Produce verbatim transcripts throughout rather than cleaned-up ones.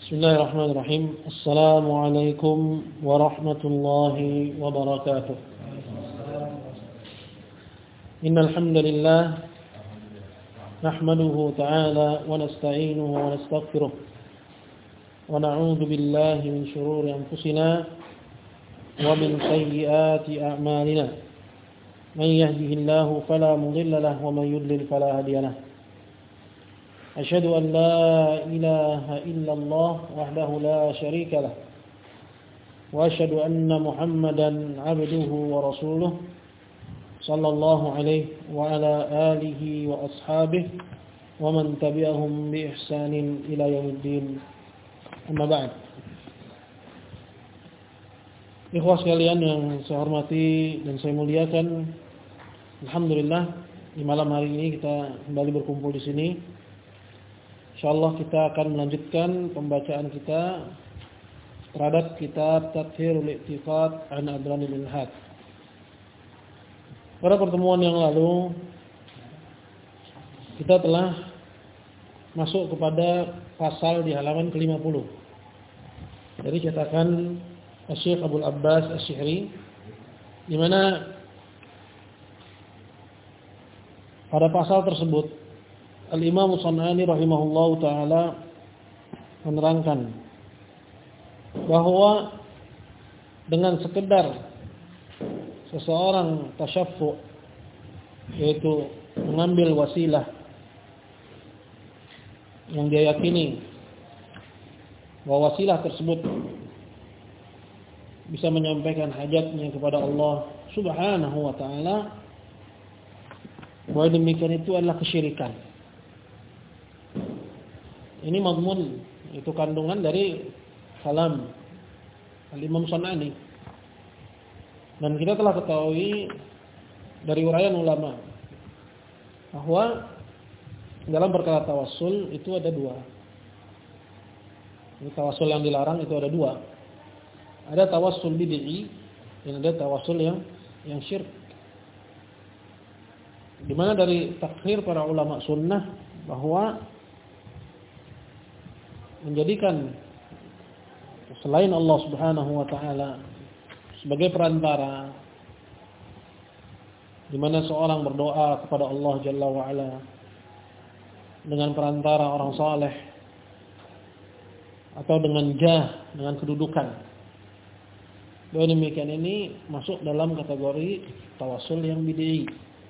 Bismillahirrahmanirrahim. Assalamualaikum warahmatullahi wabarakatuh. Innal hamdalillah nahmaduhu ta'ala wa nasta'inuhu wa nastaghfiruh wa na'udzu billahi min shururi anfusina wa min sayyiati a'malina. Man yahdihillahu fala mudilla lahu wa man yudlil fala hadiya lahu. أشهد أن لا إله إلا الله وحده لا شريك له وأشهد أن محمدا عبده ورسوله صلى الله عليه وعلى آله وأصحابه ومن تبعهم بإحسان إلى يوم الدين أما بعد. Ikhwah sekalian yang saya hormati dan saya muliakan, alhamdulillah di malam hari ini kita kembali berkumpul di sini. InsyaAllah kita akan melanjutkan pembacaan kita terhadap kitab Tathhirul I'tiqad an Adranil Ilhad. Pada pertemuan yang lalu kita telah masuk kepada pasal di halaman ke lima puluh dari cetakan Syekh Abdul Abbas Asy-Syi'ri, di mana pada pasal tersebut Al-Imam As-San'ani rahimahullahu ta'ala menerangkan bahwa dengan sekedar seseorang tasyaffu', yaitu mengambil wasilah yang dia yakini bahwa wasilah tersebut bisa menyampaikan hajatnya kepada Allah Subhanahu wa ta'ala, bahwa demikian itu adalah kesyirikan. Ini madmun, itu kandungan dari kalam Al-Imam San'ani. Dan kita telah ketahui dari uraian ulama bahwa dalam perkara tawassul itu ada dua. Ini tawassul yang dilarang itu ada dua. Ada tawassul bid'i dan ada tawassul yang yang syirik. Di mana dari takhir para ulama sunnah bahwa menjadikan selain Allah Subhanahu wa ta'ala sebagai perantara, di mana seorang berdoa kepada Allah Jalla wa Ala dengan perantara orang saleh atau dengan jah, dengan kedudukan. Dan demikian ini masuk dalam kategori tawassul yang bid'i.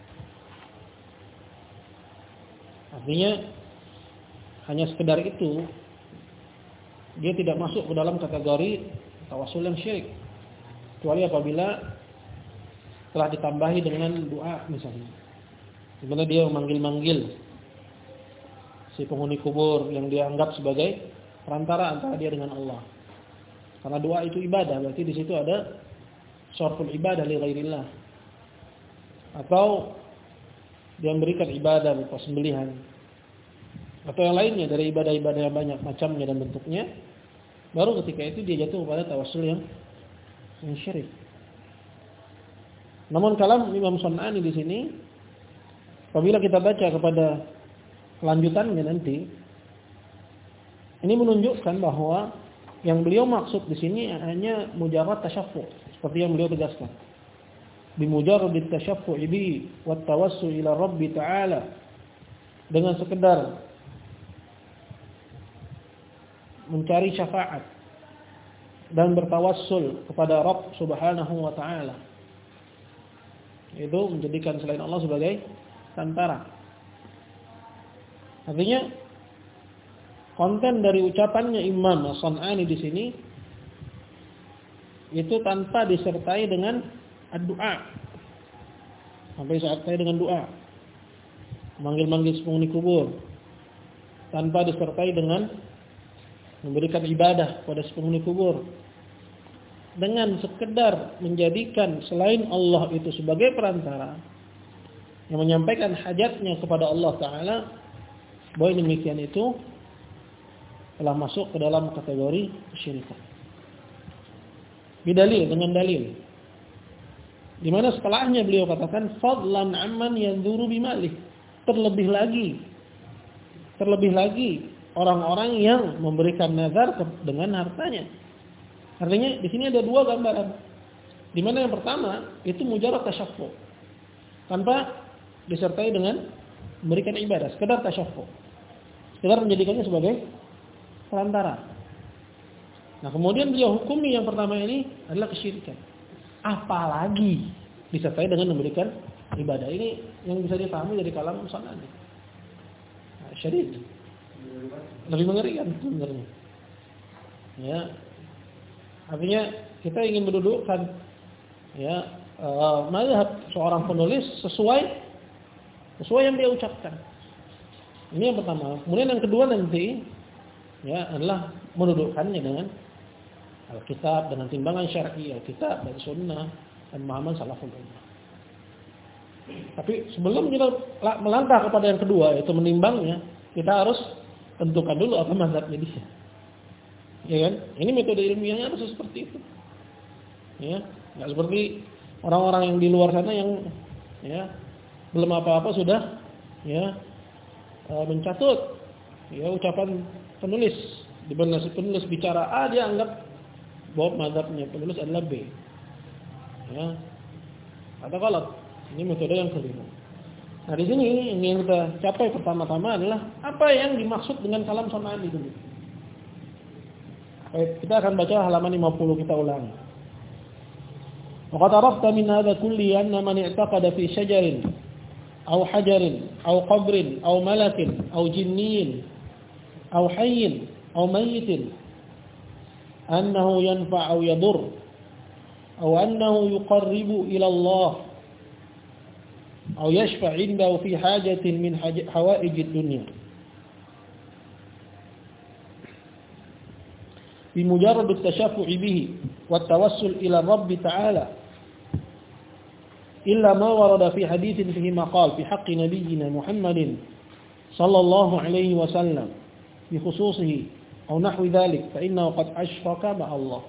Artinya hanya sekedar itu, dia tidak masuk ke dalam kategori tawassul yang syirik, kecuali apabila telah ditambahi dengan doa misalnya, di mana dia memanggil-manggil si penghuni kubur yang dia anggap sebagai perantara antara dia dengan Allah. Karena doa itu ibadah, berarti di situ ada syarful ibadah li ghairillah. Atau dia memberikan ibadah berupa sembelihan, atau yang lainnya dari ibadah-ibadah yang banyak macamnya dan bentuknya, baru ketika itu dia jatuh kepada tawassul yang, yang syirik. Namun kalam Imam San'ani di sini, apabila kita baca kepada kelanjutannya nanti, ini menunjukkan bahwa yang beliau maksud di sini hanya mujarrad tasyaffu', seperti yang beliau tegaskan. Bimujarradit tasyaffu'i bi wat tawassul ila Rabbi ta'ala, dengan sekedar mencari syafaat dan bertawassul kepada Rabb Subhanahu wa ta'ala, itu menjadikan selain Allah sebagai perantara. Artinya konten dari ucapannya Imam As-San'ani di sini itu tanpa disertai dengan doa, sampai disertai dengan doa, manggil-manggil penghuni kubur, tanpa disertai dengan memberikan ibadah pada penghuni kubur, dengan sekedar menjadikan selain Allah itu sebagai perantara yang menyampaikan hajatnya kepada Allah Ta'ala, bahwa demikian itu telah masuk ke dalam kategori kesyirikan. Bidalil, dengan dalil, di mana setelahnya beliau katakan fadlan amman yanzuru bimalih, terlebih lagi terlebih lagi orang-orang yang memberikan nazar dengan hartanya. Artinya di sini ada dua gambaran. Di mana yang pertama itu mujarad tasyaffu, tanpa disertai dengan memberikan ibadah, sekedar tasyaffu, sekedar menjadikannya sebagai perantara. Nah, kemudian beliau hukumi yang pertama ini adalah kesyirikan. Apalagi disertai dengan memberikan ibadah. Ini yang bisa dipahami dari kalam sanad. Nah, syirik lebih mengerikan sebenarnya. Ya. Artinya kita ingin mendudukkan ya uh, mazhab seorang penulis sesuai sesuai yang dia ucapkan. Ini yang pertama. Kemudian yang kedua nanti ya adalah mendudukkannya dengan Alkitab, dengan timbangan syar'i, Alkitab dan Sunnah dan pemahaman salaful ummah. Tapi sebelum kita melangkah kepada yang kedua, yaitu menimbangnya, kita harus tentukan dulu apa mazhabnya dia. Ya kan? Ini metode ilmiahnya harus seperti itu. Ya, enggak seperti orang-orang yang di luar sana yang ya belum apa-apa sudah ya mencatut ya ucapan penulis. Di mana si penulis bicara A, dia anggap bahwa mazhabnya penulis adalah B. Ya. Atau kalau ini metode yang keliru. Nah, di sini yang kita capai pertama-tama adalah apa yang dimaksud dengan kalam son'ani dulu. Baik, kita akan baca halaman lima puluh, kita ulangi. Waqad arafta min hadha kulli anna man i'taqada fi shajarin aw hajarin aw qabrin aw malakin aw jinniyin aw hayyin aw mayyitin annahu yanfa' aw yadur aw annahu yuqarribu ila Allah aw yashfa' 'indahu fi hajatin min hawaij ad-dunya بمجرد التشفع به والتوسل إلى الرب تعالى إلا ما ورد في حديث فيه مقال في حق نبينا محمد صلى الله عليه وسلم بخصوصه أو نحو ذلك فإنه قد أشرك مع الله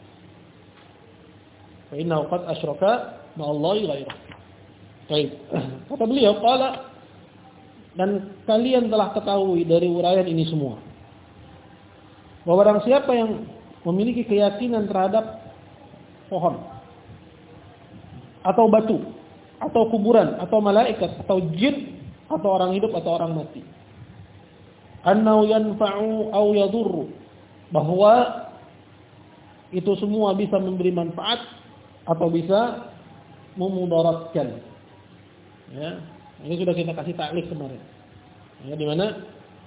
فإنه قد أشرك مع الله غيره. Baik. Kata beliau, qala, dan kalian telah ketahui dari uraian ini semua bahwa barang siapa yang memiliki keyakinan terhadap pohon atau batu atau kuburan atau malaikat atau jin atau orang hidup atau orang mati, annahu yanfa'u aw yadurru, bahwa itu semua bisa memberi manfaat atau bisa memudaratkan. Ya, ini sudah kita kasih taklif kemarin. Ya, di mana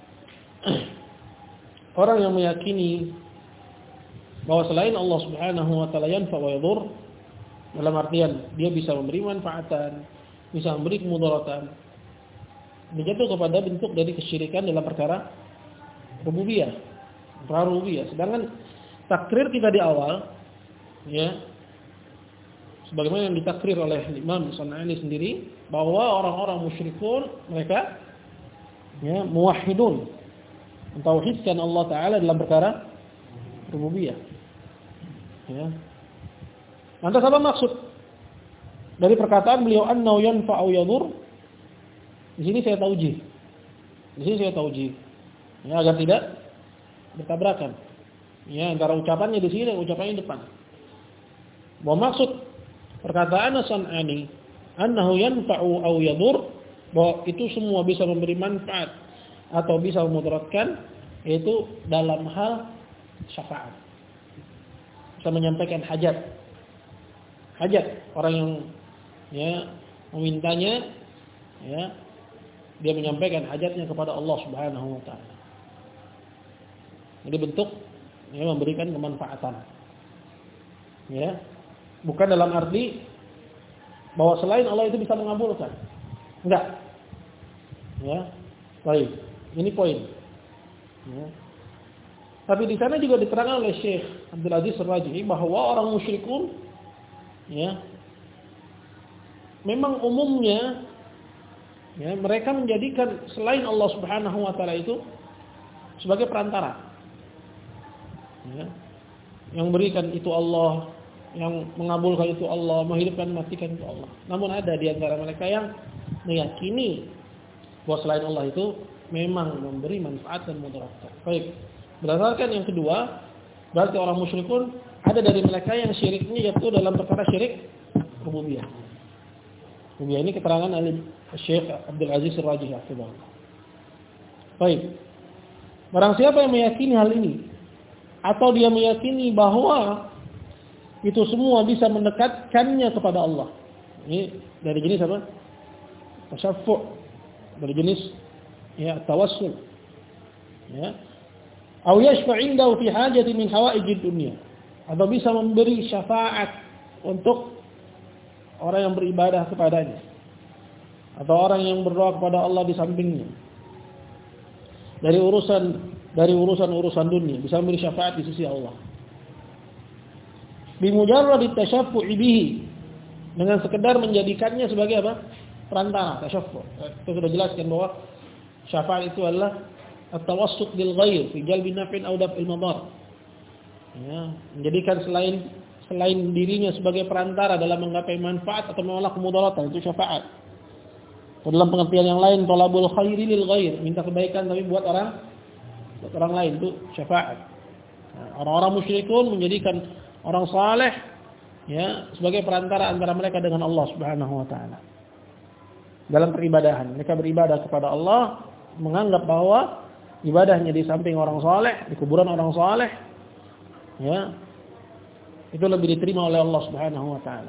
orang yang meyakini bahwa selain Allah Subhanahu wa taala yanfa wa yadur, dalam artian dia bisa memberi manfaatan, bisa memberi kemudaratan, menjatuh kepada bentuk dari kesyirikan dalam perkara rububiyah, perkara rububiyah. Sedangkan takrir kita di awal, ya, sebagaimana yang ditakrir oleh Imam Son'ani sendiri, bahwa orang-orang musyrikun mereka ya muwahhidun, mentauhidkan Allah Ta'ala dalam perkara rububiyah. Ya. Lantas apa maksud dari perkataan beliau annahu yanfa'u yadur? Di sini saya taujih. Di sini saya taujih. Ya, agar tidak bertabrakan. Ya, antara ucapannya di sini dan ucapannya di depan. Bahwa maksud perkataan As-San'ani annahu yanfa'u aw yadur, bahwa itu semua bisa memberi manfaat atau bisa memudaratkan, yaitu dalam hal syafaat. Bisa menyampaikan hajat. Hajat orang yang ya memintanya, ya, dia menyampaikan hajatnya kepada Allah Subhanahu wa taala. Jadi bentuk ya memberikan kemanfaatan. Ya. Bukan dalam arti bahwa selain Allah itu bisa mengabulkan. Enggak. Ya. Baik. Ini poin. Ya. Tapi di sana juga diterangkan oleh Syekh Abdul Aziz Ar-Rajihi bahwa orang musyrikun ya memang umumnya ya mereka menjadikan selain Allah Subhanahu wa taala itu sebagai perantara. Ya. Yang berikan itu Allah, yang mengabulkan itu Allah, menghidupkan matikan itu Allah. Namun ada di antara mereka yang meyakini bahwa selain Allah itu memang memberi manfaat dan mudarat. Baik. Berdasarkan yang kedua, berarti orang musyrikun ada dari mereka yang syiriknya jatuh dalam perkara syirik rububiyah. Rububiyah ini keterangan oleh Syekh Abdul Aziz Ar-Rajih hafizahullah. Baik. Barang siapa yang meyakini hal ini atau dia meyakini bahwa itu semua bisa mendekatkannya kepada Allah. Ini dari jenis apa? Tasyaffu', dari jenis ya tawassul. Ya. Aw yashfa' indahu fi hajati min hawaijid dunya. Atau bisa memberi syafaat untuk orang yang beribadah kepadanya. Atau orang yang berdoa kepada Allah di sampingnya. Dari urusan dari urusan-urusan dunia bisa memberi syafaat di sisi Allah. Bimujarrad at-tasyaffu'i bihi, dengan sekedar menjadikannya sebagai apa? Perantara, tasyaffu'. Kita sudah jelaskan bahwa syafaat itu adalah at-tawassut bil ghair fi jalbi naf'in aw daf'il madar. Ya, menjadikan selain selain dirinya sebagai perantara dalam menggapai manfaat atau menolak kemudaratan, itu syafaat. Dalam pengertian yang lain, talabul khairi lil ghair, minta kebaikan tapi buat orang buat orang lain, itu syafaat. Nah, orang-orang musyrikun menjadikan orang saleh ya sebagai perantara antara mereka dengan Allah Subhanahu wa taala. Dalam peribadahan, mereka beribadah kepada Allah menganggap bahwa ibadahnya di samping orang saleh, di kuburan orang saleh ya itu lebih diterima oleh Allah Subhanahu wa taala.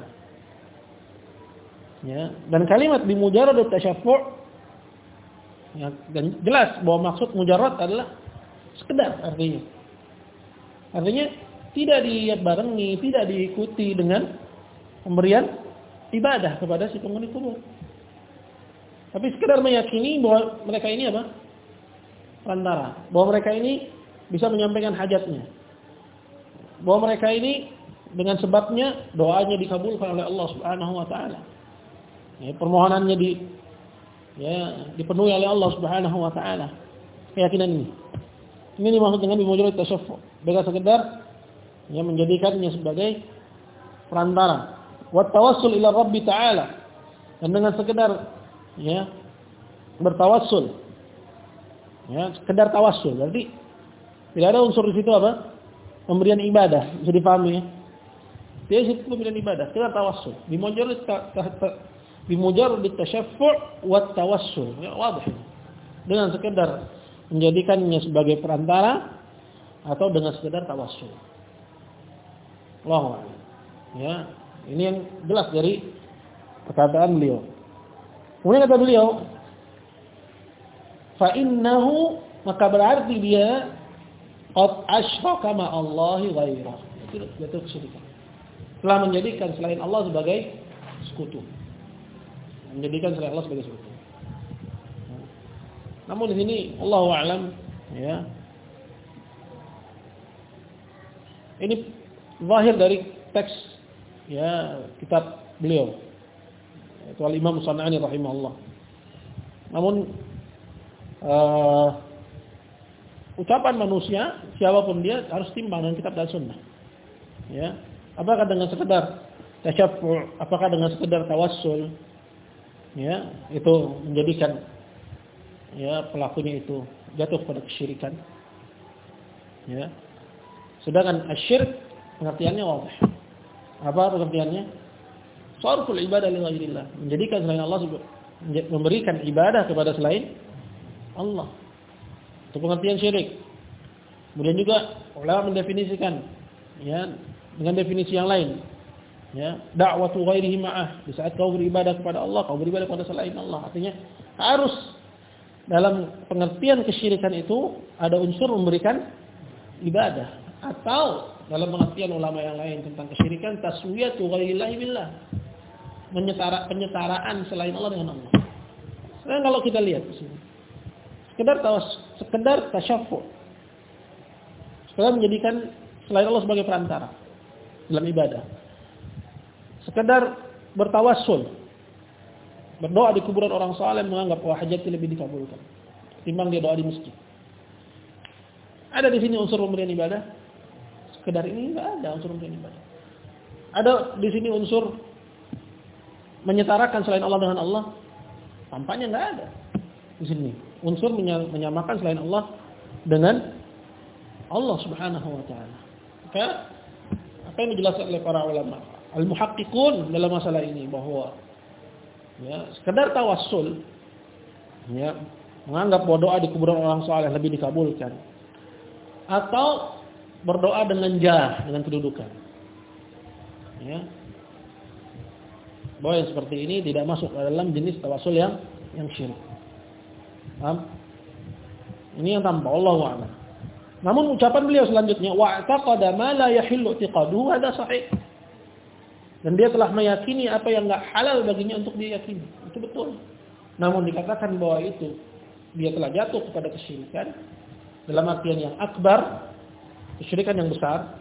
Ya, dan kalimat bimujarrad at-tasyaffu' ya, dan jelas bahwa maksud mujarrad adalah sekedar artinya. Artinya tidak dilihat barengi, tidak diikuti dengan pemberian ibadah kepada si penghuni kubur. Tapi sekedar meyakini bahwa mereka ini apa? Perantara. Bahwa mereka ini bisa menyampaikan hajatnya. Bahwa mereka ini dengan sebabnya doanya dikabulkan oleh Allah Subhanahu wa taala. Ya, permohonannya di ya dipenuhi oleh Allah Subhanahu wa taala. Keyakinan ini. Ini dimaksud dengan bimujarrad tasyaffu'. Bukan sekedar yang menjadikannya sebagai perantara. Wa tawassul ila Rabbi ta'ala. Dan dengan sekedar ya bertawassul. Ya, sekedar tawassul. Berarti tidak ada unsur di situ apa? Pemberian ibadah. Bisa dipahami ya? Dia itu pemberian ibadah, sekedar tawassul. Bimujarrad bimujarrad tasyaffu' wa tawassul. Ya, wadih. Dengan sekedar menjadikannya sebagai perantara atau dengan sekedar tawassul. Allahu a'lam. Ya, ini yang jelas dari perkataan beliau. Kemudian kata beliau, fa innahu, maka berarti dia qad asyraka ma Allahi ghairah. Itu betul kesyirikan. Telah menjadikan selain Allah sebagai sekutu. Menjadikan selain Allah sebagai sekutu. Namun di sini Allahu a'lam ya. Ini zahir dari teks ya kitab beliau. Itu Al-Imam San'ani rahimahullah. Namun uh, ucapan manusia siapapun dia harus timbang dengan kitab dan sunnah. Ya. Apakah dengan sekedar tasyaffu', apakah dengan sekedar tawassul, ya, itu menjadikan ya pelakunya itu jatuh pada kesyirikan. Ya. Sedangkan asyirk pengertiannya wadih. Apa pengertiannya? Sharful ibadah li ghairillah, menjadikan selain Allah, memberikan ibadah kepada selain Allah. Itu pengertian syirik. Kemudian juga ulama mendefinisikan ya dengan definisi yang lain. Ya, da'watu ghairihi ma'ah. Di saat kau beribadah kepada Allah, kau beribadah kepada selain Allah. Artinya harus dalam pengertian kesyirikan itu ada unsur memberikan ibadah, atau dalam pengertian ulama yang lain tentang kesyirikan taswiyatu ghairillahi billah. Menyetara, penyetaraan selain Allah dengan Allah. Sekarang kalau kita lihat di sini, sekedar tawas, sekedar tasyaffu', sekedar menjadikan selain Allah sebagai perantara dalam ibadah, sekedar bertawassul, berdoa di kuburan orang saleh menganggap bahwa hajatnya lebih dikabulkan timbang dia doa di masjid. Ada di sini unsur pemberian ibadah? Sekedar ini enggak ada unsur pemberian ibadah. Ada di sini unsur menyetarakan selain Allah dengan Allah? Tampaknya enggak ada di sini. unsur menyamakan selain Allah dengan Allah Subhanahu wa taala. Maka apa yang dijelaskan oleh para ulama al-muhaqqiqun dalam masalah ini bahwa ya, sekedar tawassul ya, menganggap bahwa doa di kuburan orang saleh lebih dikabulkan atau berdoa dengan jah, dengan kedudukan. Ya. Bahwa yang seperti ini tidak masuk dalam jenis tawassul yang yang syirik. Paham? Ini yang tanpa Allahu a'lam. Namun ucapan beliau selanjutnya wa'taqada ma la yahillu i'tiqaduhu hada sahih. Dan dia telah meyakini apa yang enggak halal baginya untuk dia yakini. Itu betul. Namun dikatakan bahwa itu dia telah jatuh kepada kesyirikan dalam artian yang akbar, kesyirikan yang besar.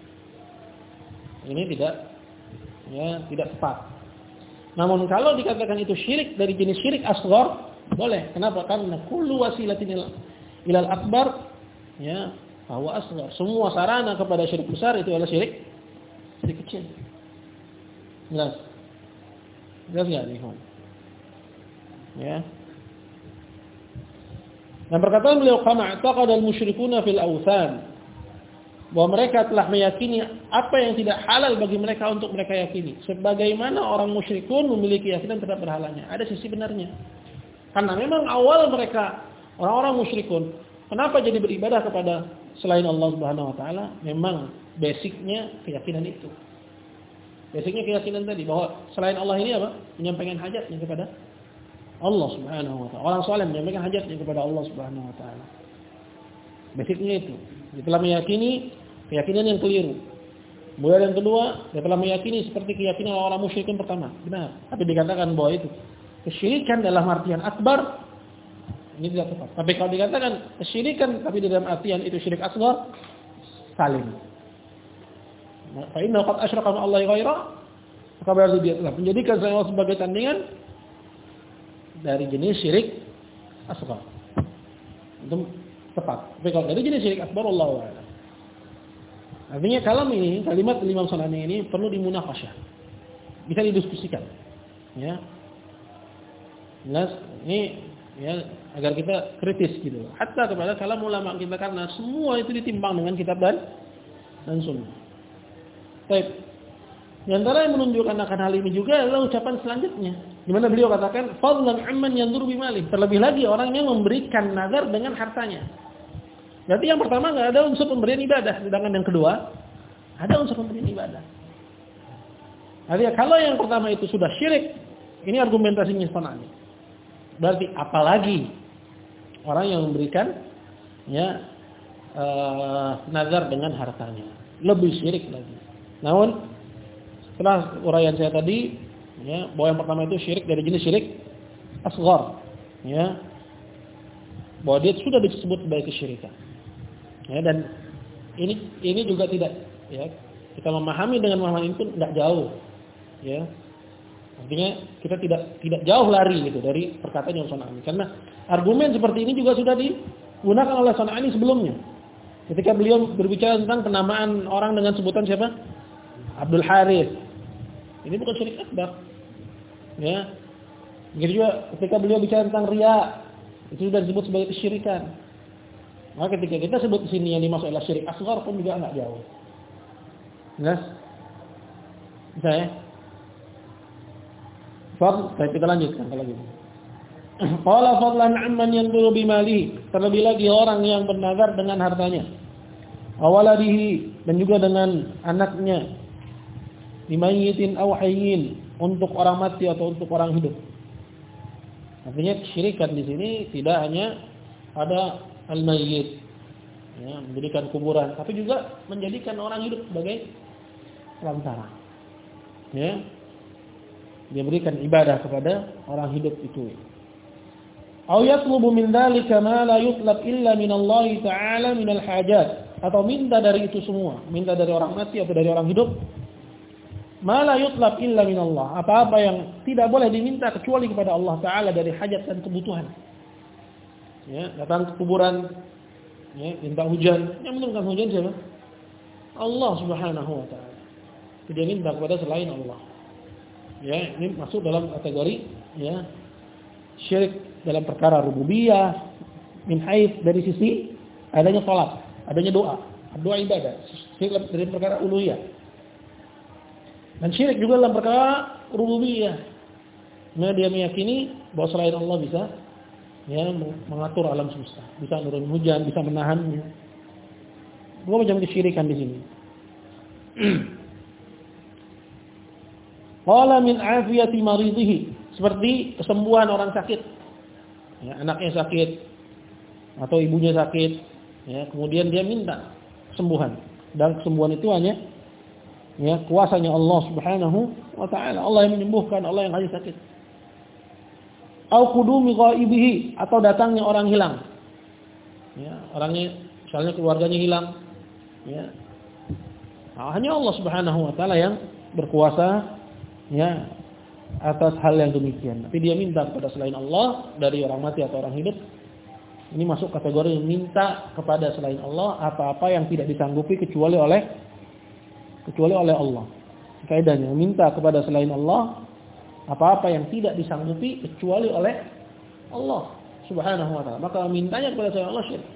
Ini tidak ya, tidak tepat. Namun kalau dikatakan itu syirik dari jenis syirik asghar, boleh. Kenapa? Karena kullu wasilatin ilal akbar ya, bahwa asghar. Semua sarana kepada syirik besar itu adalah syirik syirik kecil. Jelas. Jelas enggak nih? Ya. Dan perkataan beliau kama i'taqada al-musyrikuna fil awthan, bahwa mereka telah meyakini apa yang tidak halal bagi mereka untuk mereka yakini. Sebagaimana orang musyrikun memiliki keyakinan terhadap berhalanya. Ada sisi benarnya. Karena memang awal mereka orang-orang musyrikun, kenapa jadi beribadah kepada selain Allah Subhanahu wa taala? Memang basicnya keyakinan itu. Basicnya keyakinan tadi bahwa selain Allah ini apa? Menyampaikan hajatnya kepada Allah Subhanahu wa taala. Orang saleh menyampaikan hajatnya kepada Allah Subhanahu wa taala. Basicnya itu. Dia telah meyakini keyakinan yang keliru. Kemudian yang kedua, dia telah meyakini seperti keyakinan orang musyrikin pertama. Benar. Tapi dikatakan bahwa itu kesyirikan dalam artian akbar, ini tidak tepat. Tapi kalau dikatakan kesyirikan tapi dalam artian itu syirik asghar, salim. Fa inna qad asyraka ma Allah ghaira, maka berarti dia telah menjadikan selain Allah sebagai tandingan dari jenis syirik asghar. Itu tepat. Tapi kalau dari jenis syirik akbar, Allahu a'lam. Artinya kalam ini, kalimat Imam Sanani ini perlu dimunaqasyah. Bisa didiskusikan. Ya. Jelas ini ya agar kita kritis gitu. Hatta kepada kalam ulama kita, karena semua itu ditimbang dengan kitab dan dan sunnah. Baik. Di antara yang menunjukkan akan hal ini juga adalah ucapan selanjutnya, di mana beliau katakan fadlan amman yanzuru bimalih. Terlebih lagi orang yang memberikan nazar dengan hartanya. Berarti yang pertama enggak ada unsur pemberian ibadah, sedangkan yang kedua ada unsur pemberian ibadah. Artinya kalau yang pertama itu sudah syirik, ini argumentasinya Sanani. Berarti apalagi orang yang memberikan ya uh, nazar dengan hartanya, lebih syirik lagi. Namun setelah uraian saya tadi ya, bahwa yang pertama itu syirik dari jenis syirik asghar ya, bahwa dia sudah disebut sebagai kesyirikan ya, dan ini ini juga tidak ya, kita memahami dengan pemahaman ini pun tidak jauh ya, artinya kita tidak tidak jauh lari gitu dari perkataan yang Sanani, karena argumen seperti ini juga sudah digunakan oleh Sanani sebelumnya ketika beliau berbicara tentang penamaan orang dengan sebutan siapa? Abdul Harith. Ini bukan syirik akbar. Ya. Begitu juga ketika beliau bicara tentang riya, itu sudah disebut sebagai kesyirikan. Maka ketika kita sebut di sini yang dimaksud adalah syirik asghar pun juga enggak jauh. Jelas? Bisa ya? Fadl, baik kita lanjutkan kalau gitu. Qala fadlan amman yanzuru bimalihi. Terlebih lagi orang yang bernazar dengan hartanya. Awaladihi, dan juga dengan anaknya. Limayyitin aw hayyin, untuk orang mati atau untuk orang hidup. Artinya kesyirikan di sini tidak hanya ada al-mayyit ya, menjadikan kuburan, tapi juga menjadikan orang hidup sebagai perantara. Ya. Dia berikan ibadah kepada orang hidup itu. Aw yatlubu min dzalika ma la yutlab illa min Allah Ta'ala min al-hajat, atau minta dari itu semua, minta dari orang mati atau dari orang hidup. Ma la yutlab illa min Allah, apa-apa yang tidak boleh diminta kecuali kepada Allah Ta'ala dari hajat dan kebutuhan. Ya, datang ke kuburan ya, minta hujan. Yang menurunkan hujan siapa? Allah Subhanahu wa taala. Tidak minta kepada selain Allah. Ya, ini masuk dalam kategori ya syirik dalam perkara rububiyah, min haits dari sisi adanya salat, adanya doa, doa ibadah, syirik dari perkara uluhiyah. Dan syirik juga dalam perkara rububiyah. Nah, dia meyakini bahwa selain Allah bisa ya mengatur alam semesta, bisa menurunkan hujan, bisa menahannya. Dua macam kesyirikan di sini. Qala min afiyati maridhihi, seperti kesembuhan orang sakit. Ya, anaknya sakit atau ibunya sakit, ya, kemudian dia minta kesembuhan. Dan kesembuhan itu hanya ya kuasanya Allah Subhanahu wa taala. Allah yang menyembuhkan, Allah yang kasih sakit. Au qudumi ghaibihi, atau datangnya orang hilang. Ya, orangnya misalnya keluarganya hilang, ya. Nah, hanya Allah Subhanahu wa taala yang berkuasa ya atas hal yang demikian. Tapi dia minta kepada selain Allah dari orang mati atau orang hidup. Ini masuk kategori minta kepada selain Allah apa-apa yang tidak disanggupi kecuali oleh kecuali oleh Allah. Kaidahnya minta kepada selain Allah apa-apa yang tidak disanggupi kecuali oleh Allah Subhanahu wa taala. Maka mintanya kepada selain Allah syirik.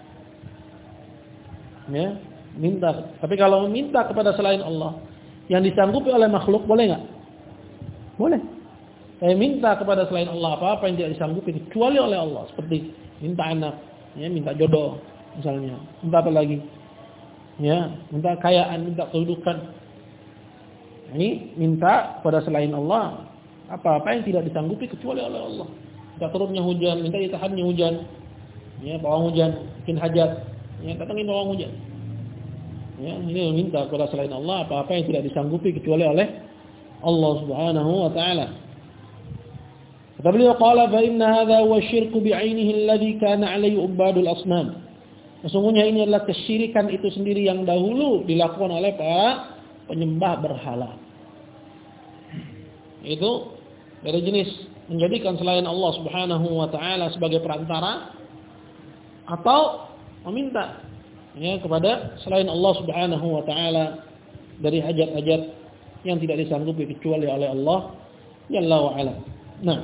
Ya, minta. Tapi kalau meminta kepada selain Allah yang disanggupi oleh makhluk boleh enggak? Boleh. Saya minta kepada selain Allah apa-apa yang tidak disanggupi kecuali oleh Allah, seperti minta anak, ya, minta jodoh misalnya, minta apa lagi? Ya, minta kekayaan, minta kedudukan. Ini minta kepada selain Allah apa-apa yang tidak disanggupi kecuali oleh Allah. Minta turunnya hujan, minta ditahannya hujan. Ya, bawang hujan, bikin hajat. Ya, datangin bawang hujan. Ya, ini minta kepada selain Allah apa-apa yang tidak disanggupi kecuali oleh Allah Subhanahu wa taala. Kata beliau, qala fa inna hadha huwa syirku bi'ainihi alladhi kana 'alayhi ubadul asnam. Sesungguhnya ini adalah kesyirikan itu sendiri yang dahulu dilakukan oleh para penyembah berhala. Itu dari jenis menjadikan selain Allah Subhanahu wa taala sebagai perantara atau meminta ya kepada selain Allah Subhanahu wa taala dari hajat-hajat yang tidak disanggupi kecuali oleh Allah Jalla wa ala. Nah,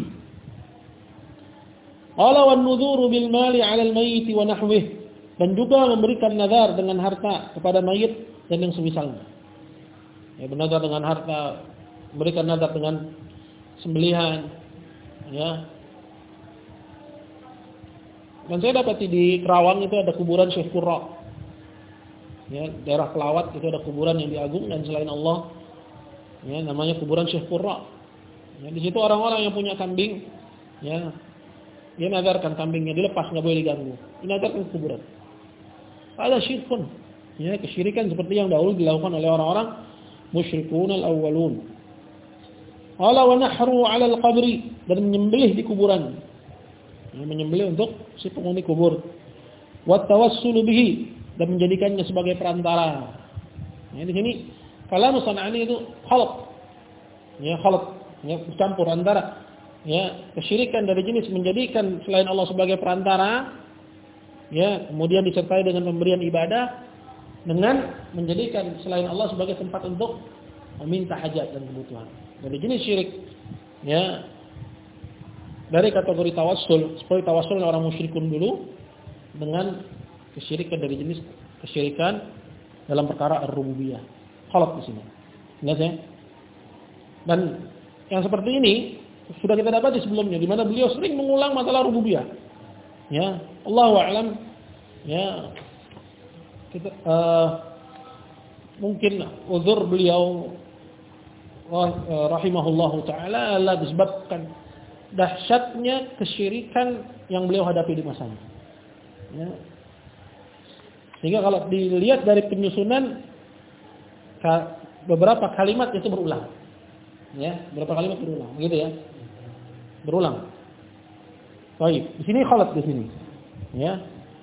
qala wan nudhuru bil mali 'ala al mayyit wa nahwihi, dan juga memberikan nazar dengan harta kepada mayit dan yang semisalnya. Ya, bernazar dengan harta, memberikan nazar dengan sembelihan, ya. Dan saya dapati di Kerawang itu ada kuburan Syekh Qurra. Ya, daerah Pelawat itu ada kuburan yang diagungkan selain Allah. Ya, namanya kuburan Syekh Qurra. Ya, di situ orang-orang yang punya kambing, ya, dia nazarkan kambingnya dilepas, enggak boleh diganggu. Dinazarkan ke kuburan. Ada syirkun, ya, kesyirikan seperti yang dahulu dilakukan oleh orang-orang musyrikun al-awwalun. Qala wa nahru 'ala al-qabri, dan menyembelih di kuburan. Ya, menyembelih untuk si penghuni kubur. Wa tawassulu bihi, dan menjadikannya sebagai perantara. Ya, di sini kalam San'ani itu khalaq. Ya, khalaq, ya, bercampur antara ya kesyirikan dari jenis menjadikan selain Allah sebagai perantara, ya, kemudian disertai dengan pemberian ibadah dengan menjadikan selain Allah sebagai tempat untuk meminta hajat dan kebutuhan. Dari jenis syirik, ya, dari kategori tawassul, seperti tawassul orang musyrikun dulu, dengan kesyirikan dari jenis kesyirikan dalam perkara ar-rububiyah. Khalaq di sini. Jelas ya? Dan yang seperti ini sudah kita dapat di sebelumnya, di mana beliau sering mengulang masalah rububiyah. Ya, Allahu a'lam. Ya, kita uh, mungkin uzur beliau uh, rahimahullahu taala adalah disebabkan dahsyatnya kesyirikan yang beliau hadapi di masanya. Ya. Sehingga kalau dilihat dari penyusunan beberapa kalimat itu berulang. Ya, beberapa kalimat berulang, gitu ya. Berulang. Baik, di sini khalat di sini. Ya.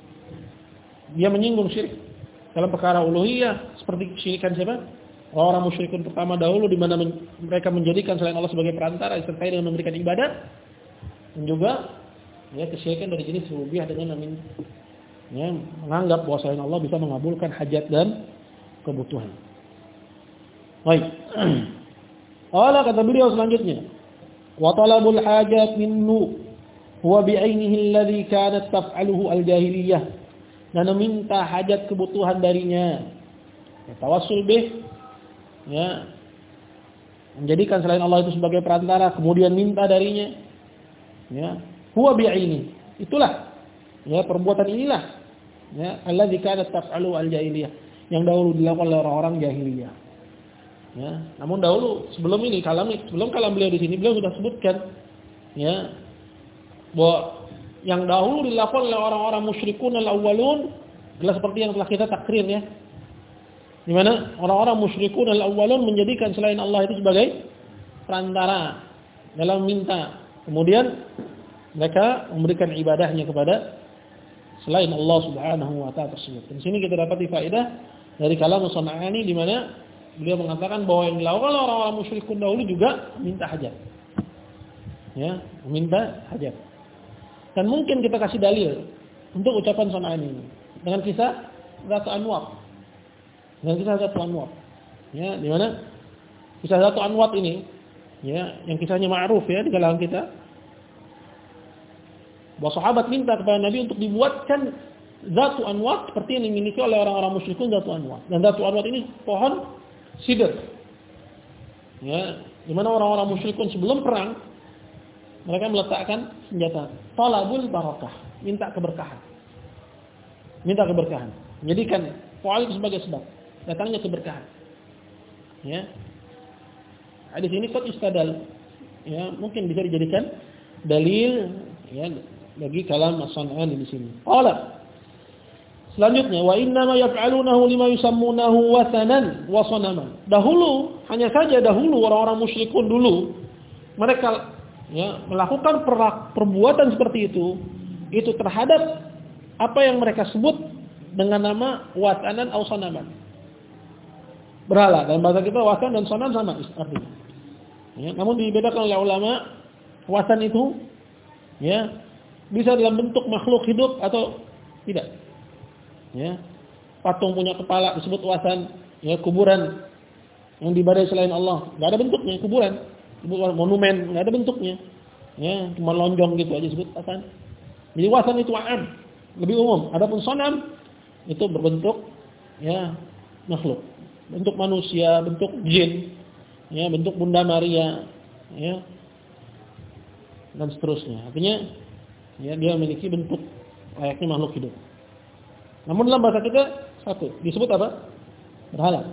Dia menyinggung syirik dalam perkara uluhiyah seperti kesyirikan siapa? Orang-orang musyrikun pertama dahulu di mana men- mereka menjadikan selain Allah sebagai perantara disertai dengan memberikan ibadah, dan juga ya kesyirikan dari jenis rububiyah dengan namin ya menganggap bahwa selain Allah bisa mengabulkan hajat dan kebutuhan. Baik. Allah kata beliau selanjutnya, wa talabul hajat minhu huwa bi'ainihi alladhi kanat taf'aluhu al-jahiliyah, dan meminta hajat kebutuhan darinya, ya, tawassul bih, ya, menjadikan selain Allah itu sebagai perantara, kemudian minta darinya, ya, huwa bi'aini, itulah, ya, perbuatan inilah, ya, alladzi kanat taf'aluhu al-jahiliyah, yang dahulu dilakukan oleh orang-orang jahiliyah. Ya, namun dahulu sebelum ini kalam sebelum kalam beliau di sini beliau sudah sebutkan, ya, bahwa yang dahulu dilakukan oleh orang-orang musyrikun al-awwalun adalah seperti yang telah kita takrir, ya. Di mana orang-orang musyrikun al-awwalun menjadikan selain Allah itu sebagai perantara dalam minta. Kemudian mereka memberikan ibadahnya kepada selain Allah Subhanahu wa taala tersebut. Di sini kita dapat faedah dari kalam As-San'ani di mana beliau mengatakan bahwa yang dilakukan oleh orang-orang musyrikun dahulu juga minta hajat. Ya, meminta hajat. Dan mungkin kita kasih dalil untuk ucapan San'ani ini dengan kisah Zatu Anwat. Dengan kisah Zatu Anwat. Ya, di mana kisah Zatu Anwat ini, ya, yang kisahnya ma'ruf, ya, di kalangan kita. Bahwa sahabat minta kepada Nabi untuk dibuatkan Zatu Anwat seperti yang dimiliki oleh orang-orang musyrikun Zatu Anwat. Dan Zatu Anwat ini pohon sidr. Ya, di mana orang-orang musyrikun sebelum perang mereka meletakkan senjata talabul barakah, minta keberkahan. Minta keberkahan. Menjadikan pohon itu sebagai sebab datangnya keberkahan. Ya. Hadis ini qad istadal, ya, mungkin bisa dijadikan dalil, ya, bagi kalam As-San'ani di sini. Qala, selanjutnya, wa inna ma yaf'alunahu lima yusammunahu wathanan wa sanaman. Dahulu, hanya saja dahulu orang-orang musyrikun dulu mereka, ya, melakukan perbuatan seperti itu itu terhadap apa yang mereka sebut dengan nama wathanan atau sanaman. Berhala. Dalam bahasa kita wathan dan sanam sama artinya. Ya, namun dibedakan oleh ulama, wathan itu, ya, bisa dalam bentuk makhluk hidup atau tidak. Ya, patung punya kepala disebut wathan, ya, kuburan yang diibadahi selain Allah, nggak ada bentuknya, kuburan, monumen, nggak ada bentuknya, ya, cuma lonjong gitu aja disebut wathan. Jadi wathan itu am, lebih umum. Adapun sonam itu berbentuk, ya, makhluk, bentuk manusia, bentuk jin, ya, bentuk Bunda Maria, ya, dan seterusnya. Artinya, ya, dia memiliki bentuk layaknya makhluk hidup. Namun dalam bahasa kita satu disebut apa? Berhala.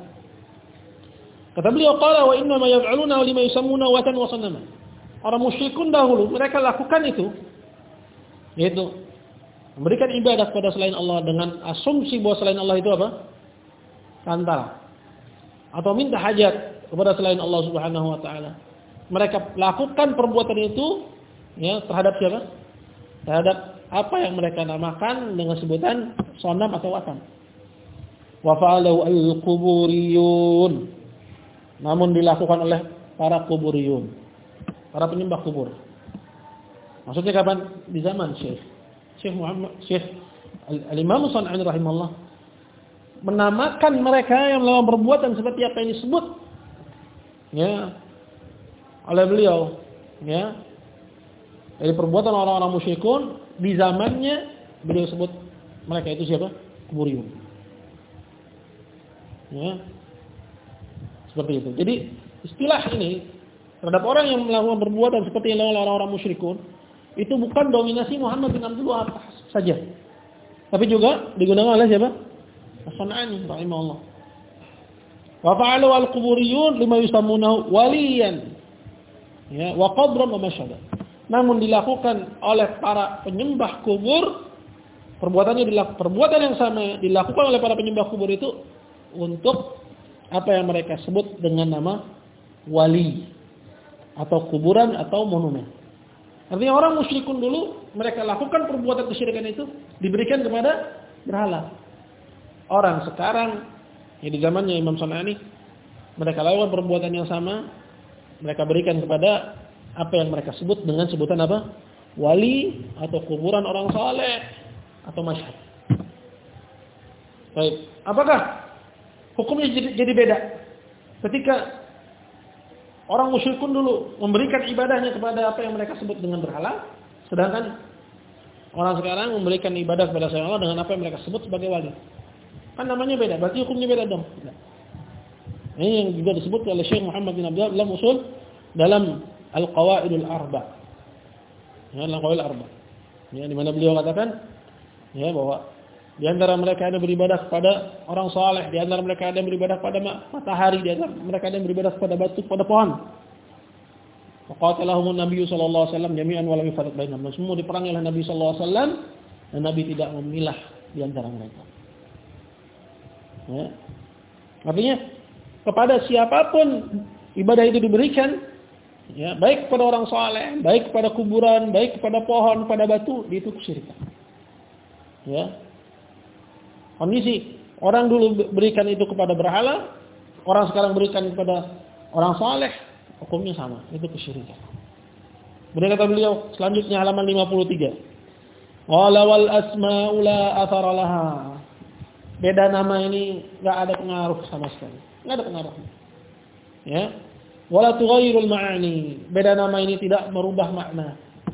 Kata beliau, qala wa inna ma yaf'aluna lima yusammuna watan wa sanama. Orang musyrikun dahulu mereka lakukan itu, yaitu memberikan ibadah kepada selain Allah dengan asumsi bahwa selain Allah itu apa? Perantara. Atau minta hajat kepada selain Allah Subhanahu wa taala. Mereka lakukan perbuatan itu, ya, terhadap siapa? Terhadap apa yang mereka namakan dengan sebutan sonam atau watan. Wa fa'alu al-quburiyun. Namun dilakukan oleh para kuburiyun, para penyembah kubur. Maksudnya kapan? Di zaman Syekh Syekh Muhammad Syekh Al-Imam San'ani rahimahullah menamakan mereka yang melakukan perbuatan seperti apa yang disebut, ya, oleh beliau, ya, dari perbuatan orang-orang musyrikun di zamannya beliau sebut mereka itu siapa? Kuburiyun. Ya. Seperti itu. Jadi istilah ini terhadap orang yang melakukan perbuatan seperti yang dilakukan orang-orang musyrikun itu bukan dominasi Muhammad bin Abdul Wahhab saja, tapi juga digunakan oleh siapa? As-San'ani rahimahullah. Wa fa'alu al-quburiyun lima yusammunahu waliyan, ya, wa qabran wa masyhada. Namun dilakukan oleh para penyembah kubur, perbuatannya dilakukan, perbuatan yang sama dilakukan oleh para penyembah kubur itu untuk apa yang mereka sebut dengan nama wali atau kuburan atau monumen. Artinya orang musyrikun dulu mereka lakukan perbuatan kesyirikan itu diberikan kepada berhala. Orang sekarang, ya, di zamannya Imam San'ani, mereka lakukan perbuatan yang sama, mereka berikan kepada apa yang mereka sebut dengan sebutan apa? Wali atau kuburan orang saleh atau masyhad. Baik, apakah hukumnya jadi, jadi beda ketika orang musyrikun dulu memberikan ibadahnya kepada apa yang mereka sebut dengan berhala, sedangkan orang sekarang memberikan ibadah kepada selain Allah dengan apa yang mereka sebut sebagai wali. Kan namanya beda, berarti hukumnya beda dong. Ini yang juga disebut oleh Syekh Muhammad bin Abdullah dalam usul dalam Al-Qawaidul Arba. Ya, Al-Qawaidul Arba. Ya, di mana beliau katakan ya bahwa di antara mereka ada beribadah kepada orang saleh, di antara mereka ada yang beribadah kepada matahari, di antara mereka ada yang beribadah kepada batu, kepada pohon. Faqatalahumun Nabi sallallahu alaihi wasallam jami'an wa lam yufarriq bainahum. Semua diperangi oleh Nabi sallallahu alaihi wasallam dan Nabi tidak memilah di antara mereka. Ya. Artinya kepada siapapun ibadah itu diberikan, ya, baik kepada orang saleh, baik kepada kuburan, baik kepada pohon, kepada batu, itu kesyirikan. Ya. Kondisi orang dulu berikan itu kepada berhala, orang sekarang berikan kepada orang saleh, hukumnya sama, itu kesyirikan. Kemudian kata beliau selanjutnya halaman lima puluh tiga. Wala wal asma'u la athara laha. Beda nama ini enggak ada pengaruh sama sekali. Enggak ada pengaruh. Ya. Wala tughayyirul ma'ani. Beda nama ini tidak merubah makna.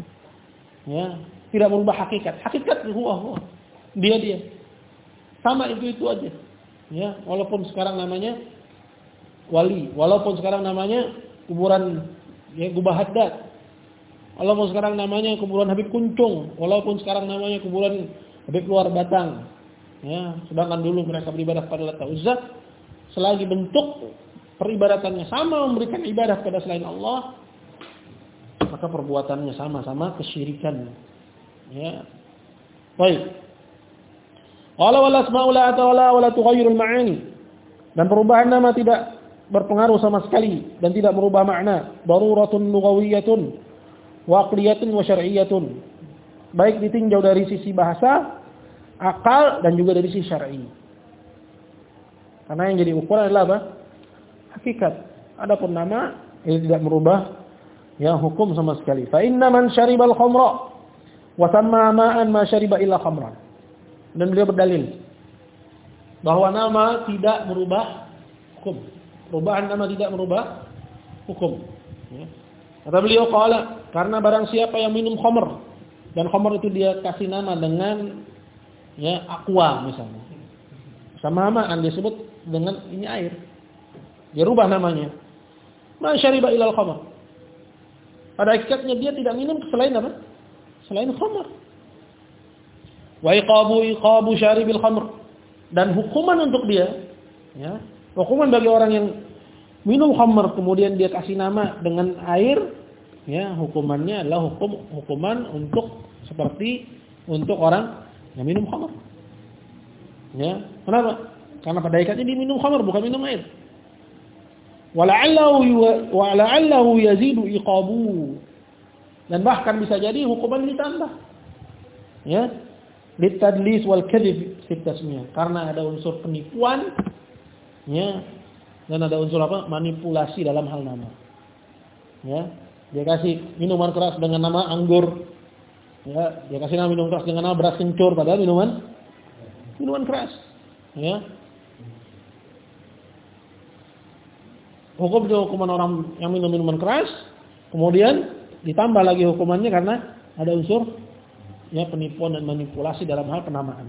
Ya, tidak merubah hakikat. Hakikat huwa huwa. Dia dia. Sama itu-itu aja. Ya, walaupun sekarang namanya wali, walaupun sekarang namanya kuburan ya Gubah Haddad. Walaupun sekarang namanya kuburan Habib Kuncung, walaupun sekarang namanya kuburan Habib Luar Batang. Ya, sedangkan dulu mereka beribadah pada Lat Uzza, selagi bentuk peribadatannya sama, memberikan ibadah kepada selain Allah, maka perbuatannya sama-sama kesyirikan. Ya. Baik. Qala wal asma'u la ta'ala wa la tughayyirul ma'ani. Dan perubahan nama tidak berpengaruh sama sekali dan tidak merubah makna. Daruratun lughawiyyatun wa aqliyatun wa syar'iyyatun. Baik ditinjau dari sisi bahasa, akal dan juga dari sisi syar'i. Karena yang jadi ukuran adalah apa? Hakikat. Adapun nama ini tidak merubah ya hukum sama sekali. Fa inna man syaribal khamra wa samma ma'an ma syariba illa khamran. Dan beliau berdalil bahwa nama tidak merubah hukum. Perubahan nama tidak merubah hukum. Ya. Kata beliau qala, karena barang siapa yang minum khamr dan khamr itu dia kasih nama dengan ya aqua misalnya. Sama-samaan disebut dengan ini air. Dia rubah namanya. Ma syariba ilal khamr. Pada hakikatnya dia tidak minum selain apa? Selain khamr. Wa iqabu iqabu syaribil khamr, dan hukuman untuk dia ya, hukuman bagi orang yang minum khamr kemudian dia kasih nama dengan air ya, hukumannya adalah hukum hukuman untuk seperti untuk orang yang minum khamr. Ya, kenapa? Karena pada hakikatnya dia minum khamr bukan minum air. Wala'allahu wala'allahu yazidu iqabu, dan bahkan bisa jadi hukuman ditambah. Ya. Litadlis wal kadhib fi tasmiyah, karena ada unsur penipuan ya, dan ada unsur apa? Manipulasi dalam hal nama. Ya, dia kasih minuman keras dengan nama anggur. Ya, dia kasih nama minuman keras dengan nama beras kencur padahal minuman minuman keras. Ya. Hukum itu hukuman orang yang minum minuman keras, kemudian ditambah lagi hukumannya karena ada unsur ya penipuan dan manipulasi dalam hal penamaan.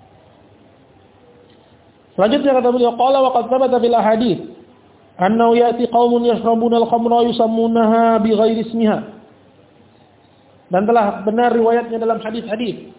Selanjutnya kata beliau qala wa qad thabata fil ahadits annahu ya'ti qaumun yashrabuna al-khamra yusammunaha bighairi ismiha. Dan telah benar riwayatnya dalam hadis-hadis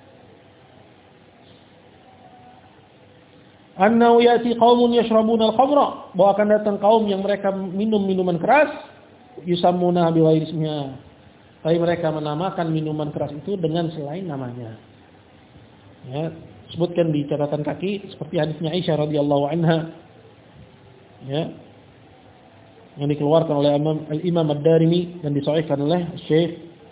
annahu ya'ti qaumun yashrabuna al-khamra, bahwa akan datang kaum yang mereka minum minuman keras yusammunaha bighairi ismiha, tapi mereka menamakan minuman keras itu dengan selain namanya. Ya, sebutkan di catatan kaki seperti hadisnya Aisyah radhiyallahu anha. Ya. Yang dikeluarkan oleh Imam Ad-Darimi dan disahihkan oleh Syekh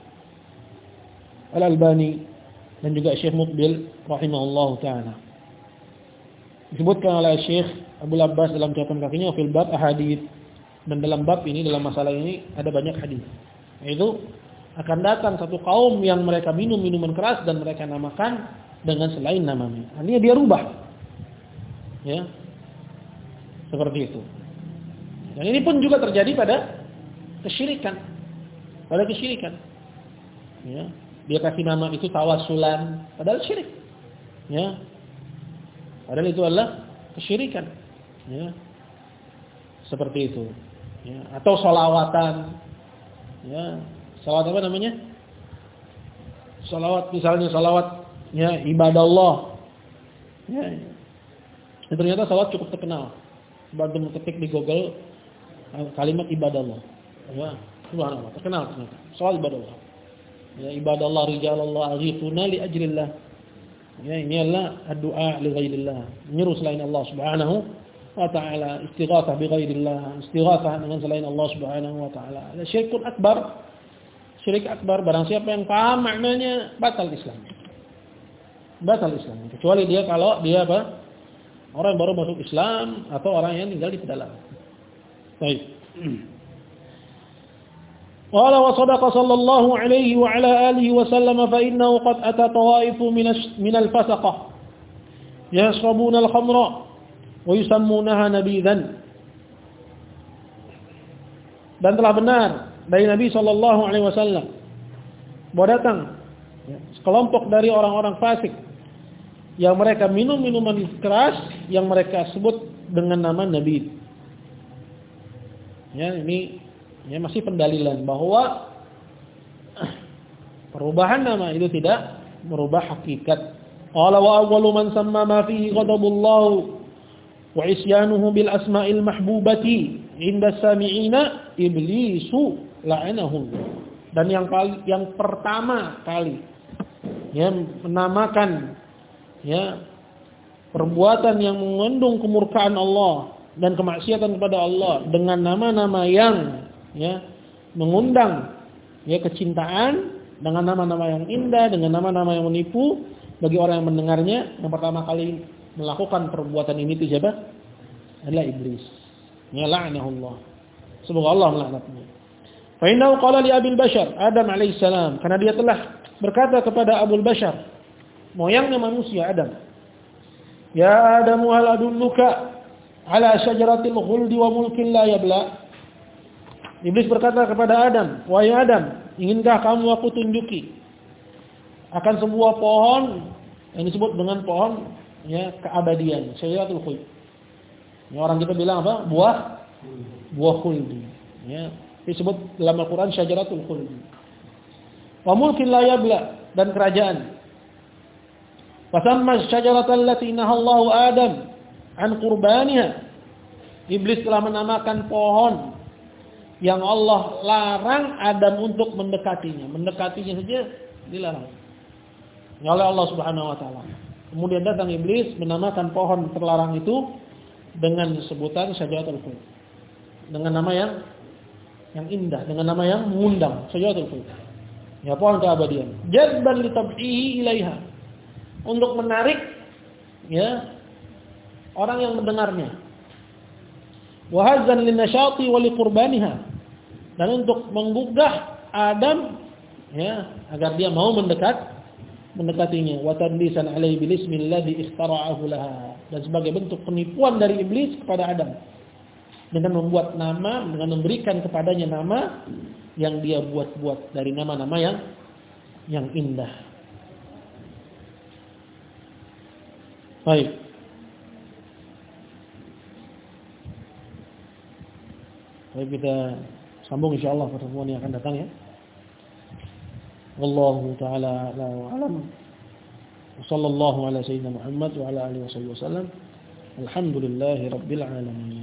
Al-Albani dan juga Syekh Muqbil rahimahullahu taala. Disebutkan oleh Syekh Abu Abbas dalam catatan kakinya fil bab ahadits, dan dalam bab ini, dalam masalah ini ada banyak hadis. Yaitu akan datang satu kaum yang mereka minum minuman keras dan mereka namakan dengan selain namanya. Artinya dia rubah. Ya. Seperti itu. Dan ini pun juga terjadi pada kesyirikan. Pada kesyirikan. Ya, dia kasih nama itu tawasulan, padahal syirik. Ya. Padahal itu adalah kesyirikan. Ya. Seperti itu. Ya, atau sholawatan. Ya, sholawat apa namanya? Sholawat misalnya sholawat ya ibadah Allah. Ya. Dan ternyata sholawat cukup terkenal. Bantu ketik di Google kalimat ibadah Allah. Ya, subhanallah, terkenal ternyata. Sholawat ibadah Allah. Ya, ibadah Allah rijalallah aghithuna li ajrillah. Ya, ini adalah doa li ghairillah. Menyeru selain Allah Subhanahu wa taala, istighatsah bi ghairillah, istighatsah dengan selain Allah Subhanahu wa taala. Syirkun akbar. Syirik akbar, barang siapa yang paham maknanya batal Islam. Batal Islam. Kecuali dia kalau dia apa? Orang yang baru masuk Islam atau orang yang tinggal di pedalaman. Baik. Qala wa sadaqa sallallahu alaihi wa ala alihi wa sallam fa innahu qad ata tawaifu min al-fasaqah yashrabuna al-khamra wa yusammunaha nabidan. Dan telah benar dari Nabi sallallahu alaihi wasallam bahwa datang ya, sekelompok dari orang-orang fasik yang mereka minum minuman keras yang mereka sebut dengan nama nabi. Ya, ini ya masih pendalilan bahwa perubahan nama itu tidak merubah hakikat. Qala wa awwalu man samma ma fihi ghadabullah wa isyanuhu bil asma'il mahbubati inda sami'ina iblisu la'anahu. Dan yang yang pertama kali yang menamakan ya perbuatan yang mengandung kemurkaan Allah dan kemaksiatan kepada Allah dengan nama-nama yang ya mengundang ya kecintaan, dengan nama-nama yang indah, dengan nama-nama yang menipu bagi orang yang mendengarnya. Yang pertama kali melakukan perbuatan ini itu siapa? Adalah iblis. Ya la'anahullah. Semoga Allah melaknatnya. Fa innahu qala li Abil Bashar Adam alaihissalam, karena dia telah berkata kepada Abul Bashar, moyangnya manusia Adam. Ya Adam, hal adulluka ala syajaratil khuldi wa mulkin la yabla. Iblis berkata kepada Adam, wahai Adam, inginkah kamu aku tunjuki akan sebuah pohon yang disebut dengan pohon ya keabadian, syajaratul khuld. Ya, orang kita bilang apa? Buah buah khuldi. Ya, disebut dalam Al-Qur'an syajaratul khuldi. Wa mulkin la yabla, dan kerajaan. Fasamma syajaratal lati nahallahu Adam an qurbaniha. Iblis telah menamakan pohon yang Allah larang Adam untuk mendekatinya. Mendekatinya saja dilarang oleh Allah Subhanahu wa taala. Kemudian datang iblis menamakan pohon terlarang itu dengan sebutan syajaratul khuld. Dengan nama yang yang indah, dengan nama yang mengundang, syajaratul khuld. Ya, pohon keabadian. Jadban li tab'ihi ilaiha. Untuk menarik ya orang yang mendengarnya. Wa hazzan linasyati wa liqurbaniha, dan untuk menggugah Adam ya agar dia mau mendekat mendekatinya. Wa tadlisan alaihi bil ismi alladhi ikhtara'ahu laha, dan sebagai bentuk penipuan dari iblis kepada Adam dengan membuat nama, dengan memberikan kepadanya nama yang dia buat-buat dari nama-nama yang yang indah. Baik. Baik, kita sambung insyaallah pertemuan yang akan datang ya. Wallahu taala a'la wa a'lam. Wassallallahu ala sayyidina Muhammad wa ala alihi wasallam. Alhamdulillahirabbil alamin.